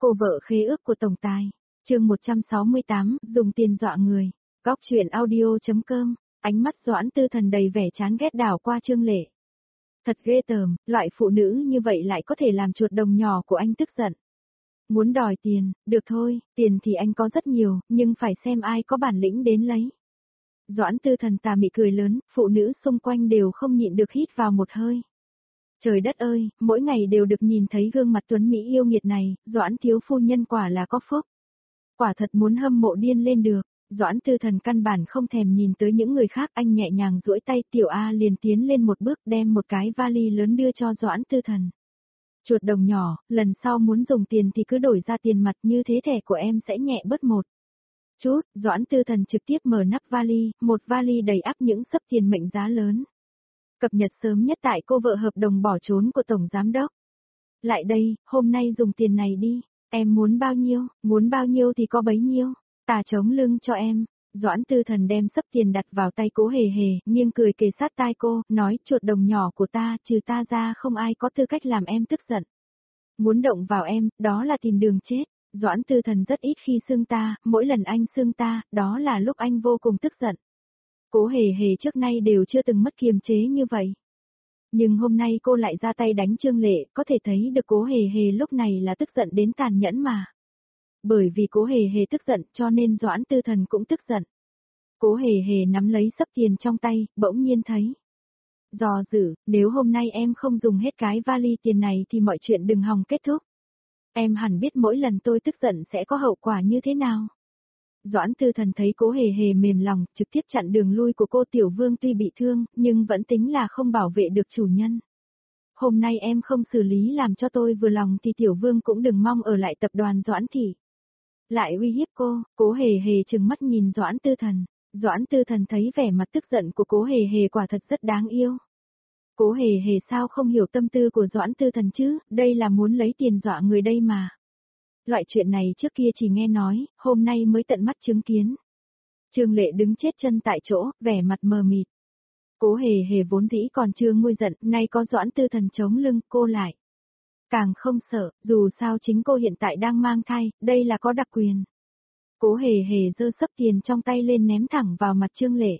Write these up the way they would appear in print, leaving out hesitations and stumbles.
Cô vợ khế ước của tổng tài. Chương 168, dùng tiền dọa người. Góc truyện audio.com. Ánh mắt Doãn Tư Thần đầy vẻ chán ghét đảo qua Trương Lệ. Thật ghê tởm, loại phụ nữ như vậy lại có thể làm chuột đồng nhỏ của anh tức giận. Muốn đòi tiền, được thôi, tiền thì anh có rất nhiều, nhưng phải xem ai có bản lĩnh đến lấy. Doãn Tư Thần tà mị cười lớn, phụ nữ xung quanh đều không nhịn được hít vào một hơi. Trời đất ơi, mỗi ngày đều được nhìn thấy gương mặt tuấn Mỹ yêu nghiệt này, Doãn thiếu phu nhân quả là có phúc. Quả thật muốn hâm mộ điên lên được, Doãn Tư Thần căn bản không thèm nhìn tới những người khác, anh nhẹ nhàng duỗi tay, Tiểu A liền tiến lên một bước đem một cái vali lớn đưa cho Doãn Tư Thần. Chuột đồng nhỏ, lần sau muốn dùng tiền thì cứ đổi ra tiền mặt, như thế thẻ của em sẽ nhẹ bớt một chút. Doãn Tư Thần trực tiếp mở nắp vali, một vali đầy ắp những xấp tiền mệnh giá lớn. Cập nhật sớm nhất tại cô vợ hợp đồng bỏ trốn của Tổng Giám Đốc. Lại đây, hôm nay dùng tiền này đi, em muốn bao nhiêu thì có bấy nhiêu, ta chống lưng cho em. Doãn Tư Thần đem xấp tiền đặt vào tay Cố Hề Hề, nhưng cười kề sát tai cô, nói chuột đồng nhỏ của ta, trừ ta ra không ai có tư cách làm em tức giận. Muốn động vào em, đó là tìm đường chết. Doãn Tư Thần rất ít khi xưng ta, mỗi lần anh xưng ta, đó là lúc anh vô cùng tức giận. Cố Hề Hề trước nay đều chưa từng mất kiềm chế như vậy. Nhưng hôm nay cô lại ra tay đánh Trương Lệ, có thể thấy được Cố Hề Hề lúc này là tức giận đến tàn nhẫn mà. Bởi vì Cố Hề Hề tức giận cho nên Doãn Tư Thần cũng tức giận. Cố Hề Hề nắm lấy xấp tiền trong tay, bỗng nhiên thấy. Do dự, nếu hôm nay em không dùng hết cái vali tiền này thì mọi chuyện đừng hòng kết thúc. Em hẳn biết mỗi lần tôi tức giận sẽ có hậu quả như thế nào. Doãn Tư Thần thấy Cố Hề Hề mềm lòng, trực tiếp chặn đường lui của cô. Tiểu Vương tuy bị thương, nhưng vẫn tính là không bảo vệ được chủ nhân. Hôm nay em không xử lý làm cho tôi vừa lòng thì Tiểu Vương cũng đừng mong ở lại tập đoàn Doãn thị. Lại uy hiếp cô. Cố Hề Hề trừng mắt nhìn Doãn Tư Thần. Doãn Tư Thần thấy vẻ mặt tức giận của Cố Hề Hề quả thật rất đáng yêu. Cố Hề Hề sao không hiểu tâm tư của Doãn Tư Thần chứ, đây là muốn lấy tiền dọa người đây mà. Loại chuyện này trước kia chỉ nghe nói, hôm nay mới tận mắt chứng kiến. Trương Lệ đứng chết chân tại chỗ, vẻ mặt mờ mịt. Cố Hề Hề vốn dĩ còn chưa nguôi giận, nay có Doãn Tư Thần chống lưng, cô lại. Càng không sợ, dù sao chính cô hiện tại đang mang thai, đây là có đặc quyền. Cố Hề Hề giơ xấp tiền trong tay lên ném thẳng vào mặt Trương Lệ.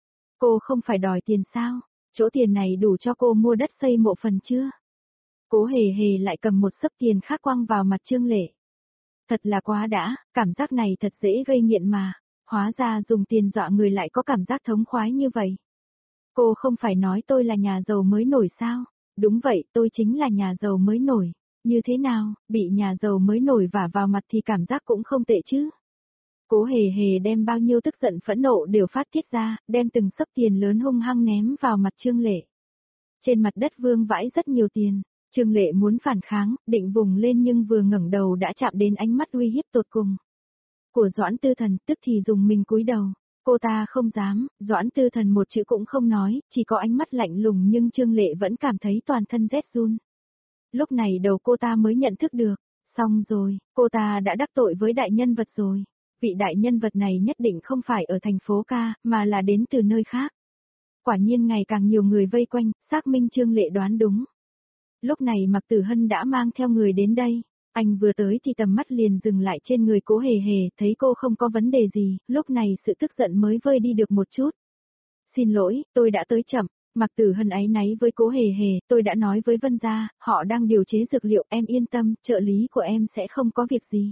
Cô không phải đòi tiền sao? Chỗ tiền này đủ cho cô mua đất xây mộ phần chưa? Cố Hề Hề lại cầm một xấp tiền khác quăng vào mặt Trương Lệ. Thật là quá đã, cảm giác này thật dễ gây nghiện mà. Hóa ra dùng tiền dọa người lại có cảm giác thống khoái như vậy. Cô không phải nói tôi là nhà giàu mới nổi sao? Đúng vậy, tôi chính là nhà giàu mới nổi. Như thế nào, bị nhà giàu mới nổi vả vào mặt thì cảm giác cũng không tệ chứ. Cố Hề Hề đem bao nhiêu tức giận phẫn nộ đều phát tiết ra, đem từng xấp tiền lớn hung hăng ném vào mặt Trương Lệ. Trên mặt đất vương vãi rất nhiều tiền, Trương Lệ muốn phản kháng, định vùng lên nhưng vừa ngẩng đầu đã chạm đến ánh mắt uy hiếp tột cùng của Doãn Tư Thần, tức thì dùng mình cúi đầu. Cô ta không dám, Doãn Tư Thần một chữ cũng không nói, chỉ có ánh mắt lạnh lùng nhưng Trương Lệ vẫn cảm thấy toàn thân rét run. Lúc này đầu cô ta mới nhận thức được, xong rồi, cô ta đã đắc tội với đại nhân vật rồi. Vị đại nhân vật này nhất định không phải ở thành phố ca, mà là đến từ nơi khác. Quả nhiên ngày càng nhiều người vây quanh, xác minh Trương Lệ đoán đúng. Lúc này Mạc Tử Hân đã mang theo người đến đây. Anh vừa tới thì tầm mắt liền dừng lại trên người Cố Hề Hề, thấy cô không có vấn đề gì, lúc này sự tức giận mới vơi đi được một chút. Xin lỗi, tôi đã tới chậm. Mạc Tử Hân áy náy với Cố Hề Hề, tôi đã nói với Vân gia, họ đang điều chế dược liệu, em yên tâm, trợ lý của em sẽ không có việc gì.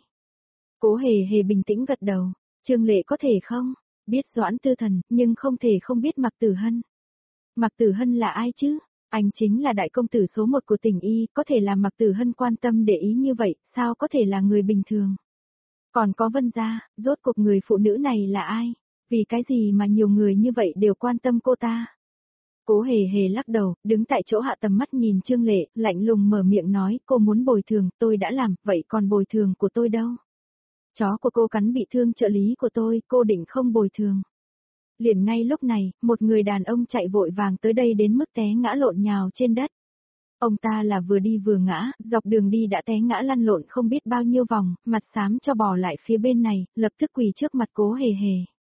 Cố Hề Hề bình tĩnh gật đầu. Trương Lệ có thể không biết Doãn Tư Thần, nhưng không thể không biết Mạc Tử Hân. Mạc Tử Hân là ai chứ? Anh chính là đại công tử số 1 của tỉnh Y, có thể làm Mạc Tử Hân quan tâm để ý như vậy, sao có thể là người bình thường? Còn có Vân gia, rốt cuộc người phụ nữ này là ai? Vì cái gì mà nhiều người như vậy đều quan tâm cô ta? Cố Hề Hề lắc đầu, đứng tại chỗ hạ tầm mắt nhìn Trương Lệ, lạnh lùng mở miệng nói, cô muốn bồi thường, tôi đã làm, vậy còn bồi thường của tôi đâu? Chó của cô cắn bị thương trợ lý của tôi, cô định không bồi thường. Liền ngay lúc này, một người đàn ông chạy vội vàng tới đây đến mức té ngã lộn nhào trên đất. Ông ta là vừa đi vừa ngã, dọc đường đi đã té ngã lăn lộn không biết bao nhiêu vòng, mặt xám cho bò lại phía bên này, lập tức quỳ trước mặt Cố Hề Hề.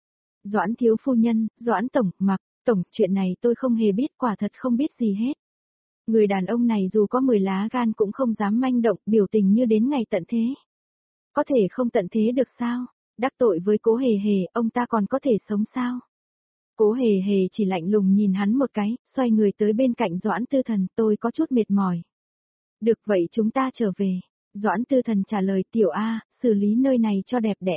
Doãn thiếu phu nhân, Doãn tổng, Mạc tổng, chuyện này tôi không hề biết, quả thật không biết gì hết. Người đàn ông này dù có 10 lá gan cũng không dám manh động, biểu tình như đến ngày tận thế. Có thể không tận thế được sao? Đắc tội với Cố Hề Hề, ông ta còn có thể sống sao? Cố Hề Hề chỉ lạnh lùng nhìn hắn một cái, xoay người tới bên cạnh Doãn Tư Thần, tôi có chút mệt mỏi. Được vậy chúng ta trở về. Doãn Tư Thần trả lời Tiểu A, xử lý nơi này cho đẹp đẽ.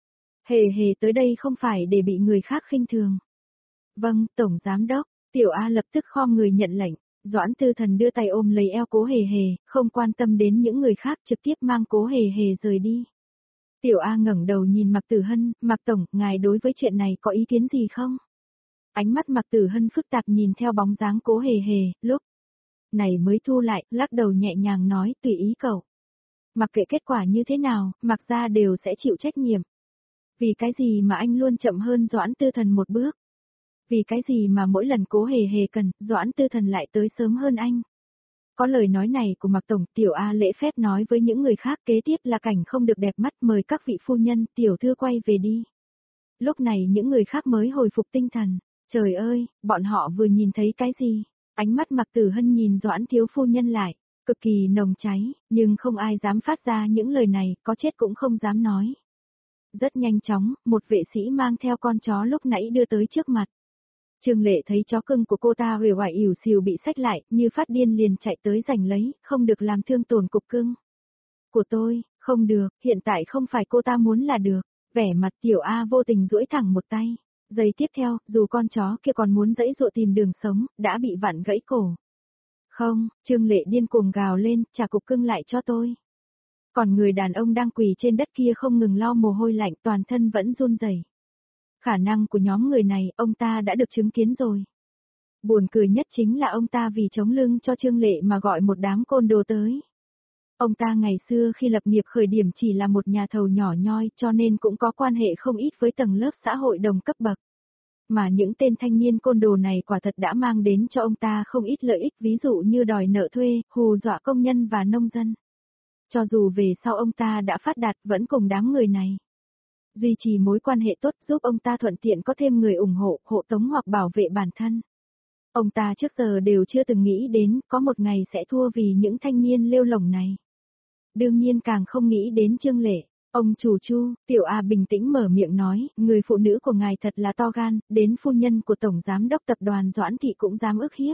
Hề Hề tới đây không phải để bị người khác khinh thường. Vâng, Tổng Giám Đốc, Tiểu A lập tức khom người nhận lệnh. Doãn Tư Thần đưa tay ôm lấy eo Cố Hề Hề, không quan tâm đến những người khác trực tiếp mang Cố Hề Hề rời đi. Tiểu A ngẩng đầu nhìn Mạc Tử Hân, Mạc Tổng, ngài đối với chuyện này có ý kiến gì không? Ánh mắt Mạc Tử Hân phức tạp nhìn theo bóng dáng Cố Hề Hề, lúc này mới thu lại, lắc đầu nhẹ nhàng nói tùy ý cậu. Mặc kệ kết quả như thế nào, Mạc gia đều sẽ chịu trách nhiệm. Vì cái gì mà anh luôn chậm hơn Doãn Tư Thần một bước? Vì cái gì mà mỗi lần Cố Hề Hề cần, Doãn Tư Thần lại tới sớm hơn anh? Có lời nói này của Mạc Tổng, Tiểu A lễ phép nói với những người khác, kế tiếp là cảnh không được đẹp mắt, mời các vị phu nhân, tiểu thư quay về đi. Lúc này những người khác mới hồi phục tinh thần. Trời ơi, bọn họ vừa nhìn thấy cái gì? Ánh mắt Mạc Tử Hân nhìn Doãn thiếu phu nhân lại, cực kỳ nồng cháy, nhưng không ai dám phát ra những lời này, có chết cũng không dám nói. Rất nhanh chóng, một vệ sĩ mang theo con chó lúc nãy đưa tới trước mặt. Trương Lệ thấy chó cưng của cô ta uể oải ỉu xìu bị xách lại, như phát điên liền chạy tới giành lấy, không được làm thương tổn cục cưng. Của tôi, không được, hiện tại không phải cô ta muốn là được. Vẻ mặt Tiểu A vô tình duỗi thẳng một tay. Giây tiếp theo, dù con chó kia còn muốn giãy giụa tìm đường sống, đã bị vặn gãy cổ. Không, Trương Lệ điên cuồng gào lên, trả cục cưng lại cho tôi. Còn người đàn ông đang quỳ trên đất kia không ngừng lau mồ hôi lạnh, toàn thân vẫn run rẩy. Khả năng của nhóm người này, ông ta đã được chứng kiến rồi. Buồn cười nhất chính là ông ta vì chống lưng cho Trương Lệ mà gọi một đám côn đồ tới. Ông ta ngày xưa khi lập nghiệp khởi điểm chỉ là một nhà thầu nhỏ nhoi cho nên cũng có quan hệ không ít với tầng lớp xã hội đồng cấp bậc. Mà những tên thanh niên côn đồ này quả thật đã mang đến cho ông ta không ít lợi ích, ví dụ như đòi nợ thuê, hù dọa công nhân và nông dân. Cho dù về sau ông ta đã phát đạt vẫn cùng đám người này. Duy trì mối quan hệ tốt giúp ông ta thuận tiện có thêm người ủng hộ, hộ tống hoặc bảo vệ bản thân. Ông ta trước giờ đều chưa từng nghĩ đến có một ngày sẽ thua vì những thanh niên lêu lổng này. Đương nhiên càng không nghĩ đến Trương Lệ. Ông chủ Chu, Tiểu A bình tĩnh mở miệng nói, người phụ nữ của ngài thật là to gan, đến phu nhân của Tổng Giám đốc Tập đoàn Doãn Thị cũng dám ức hiếp.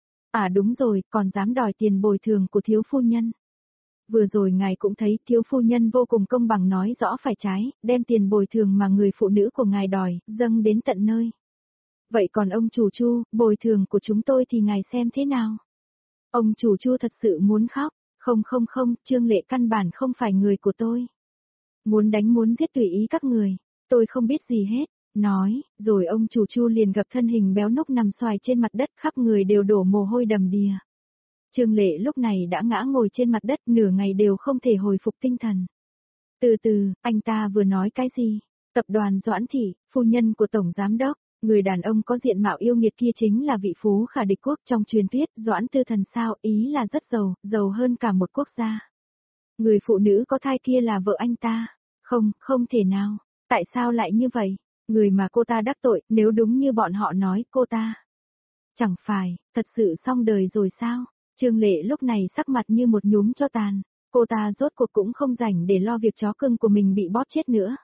À đúng rồi, còn dám đòi tiền bồi thường của thiếu phu nhân. Vừa rồi ngài cũng thấy thiếu phu nhân vô cùng công bằng nói rõ phải trái, đem tiền bồi thường mà người phụ nữ của ngài đòi, dâng đến tận nơi. Vậy còn ông chủ Chu, bồi thường của chúng tôi thì ngài xem thế nào? Ông chủ Chu thật sự muốn khóc, không, Trương Lệ căn bản không phải người của tôi. Muốn đánh muốn giết tùy ý các người, tôi không biết gì hết, nói, rồi ông chủ Chu liền gặp thân hình béo núc nằm xoài trên mặt đất khắp người đều đổ mồ hôi đầm đìa. Trương Lệ lúc này đã ngã ngồi trên mặt đất nửa ngày đều không thể hồi phục tinh thần. Từ từ, anh ta vừa nói cái gì? Tập đoàn Doãn Thị, phu nhân của Tổng Giám đốc, người đàn ông có diện mạo yêu nghiệt kia chính là vị phú khả địch quốc trong truyền thuyết Doãn Tư Thần sao, ý là rất giàu, giàu hơn cả một quốc gia. Người phụ nữ có thai kia là vợ anh ta. Không thể nào. Tại sao lại như vậy? Người mà cô ta đắc tội, nếu đúng như bọn họ nói cô ta. Chẳng phải, thật sự xong đời rồi sao? Trương Lệ lúc này sắc mặt như một nhúm tro tàn. Cô ta rốt cuộc cũng không rảnh để lo việc chó cưng của mình bị bóp chết nữa.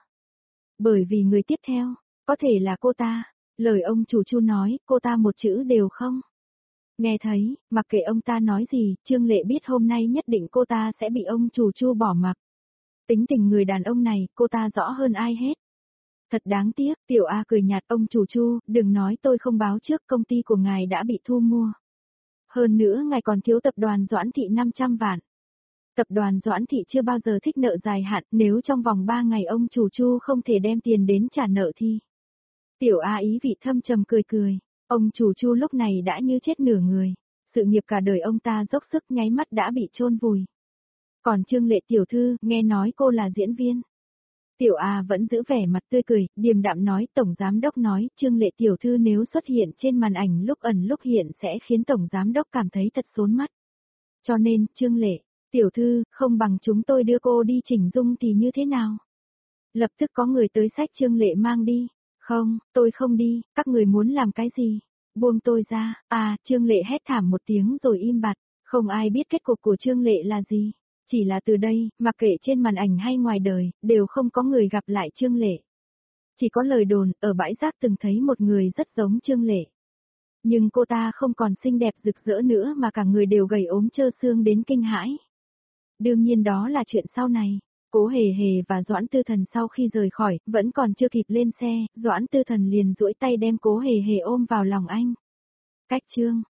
Bởi vì người tiếp theo, có thể là cô ta. Lời ông chủ Chu nói, cô ta một chữ đều không. Nghe thấy, mặc kệ ông ta nói gì, Trương Lệ biết hôm nay nhất định cô ta sẽ bị ông chủ Chu bỏ mặc. Tính tình người đàn ông này, cô ta rõ hơn ai hết. Thật đáng tiếc, Tiểu A cười nhạt, ông chủ Chu, đừng nói tôi không báo trước, công ty của ngài đã bị thu mua. Hơn nữa ngài còn thiếu tập đoàn Doãn Thị 500 vạn. Tập đoàn Doãn Thị chưa bao giờ thích nợ dài hạn, nếu trong vòng 3 ngày ông chủ Chu không thể đem tiền đến trả nợ thì. Tiểu A ý vị thâm trầm cười cười, ông chủ Chu lúc này đã như chết nửa người, sự nghiệp cả đời ông ta dốc sức nháy mắt đã bị chôn vùi. Còn Trương Lệ tiểu thư, nghe nói cô là diễn viên. Tiểu A vẫn giữ vẻ mặt tươi cười, điềm đạm nói, Tổng Giám đốc nói, Trương Lệ tiểu thư nếu xuất hiện trên màn ảnh lúc ẩn lúc hiện sẽ khiến Tổng Giám đốc cảm thấy thật xốn mắt. Cho nên, Trương Lệ, tiểu thư, không bằng chúng tôi đưa cô đi chỉnh dung thì như thế nào? Lập tức có người tới xách Trương Lệ mang đi. Không, tôi không đi, các người muốn làm cái gì? Buông tôi ra, Trương Lệ hét thảm một tiếng rồi im bặt, không ai biết kết cục của Trương Lệ là gì. Chỉ là từ đây, mặc kệ trên màn ảnh hay ngoài đời, đều không có người gặp lại Trương Lệ. Chỉ có lời đồn, ở bãi rác từng thấy một người rất giống Trương Lệ. Nhưng cô ta không còn xinh đẹp rực rỡ nữa mà cả người đều gầy ốm trơ xương đến kinh hãi. Đương nhiên đó là chuyện sau này. Cố Hề Hề và Doãn Tư Thần sau khi rời khỏi, vẫn còn chưa kịp lên xe, Doãn Tư Thần liền duỗi tay đem Cố Hề Hề ôm vào lòng anh. Cách chương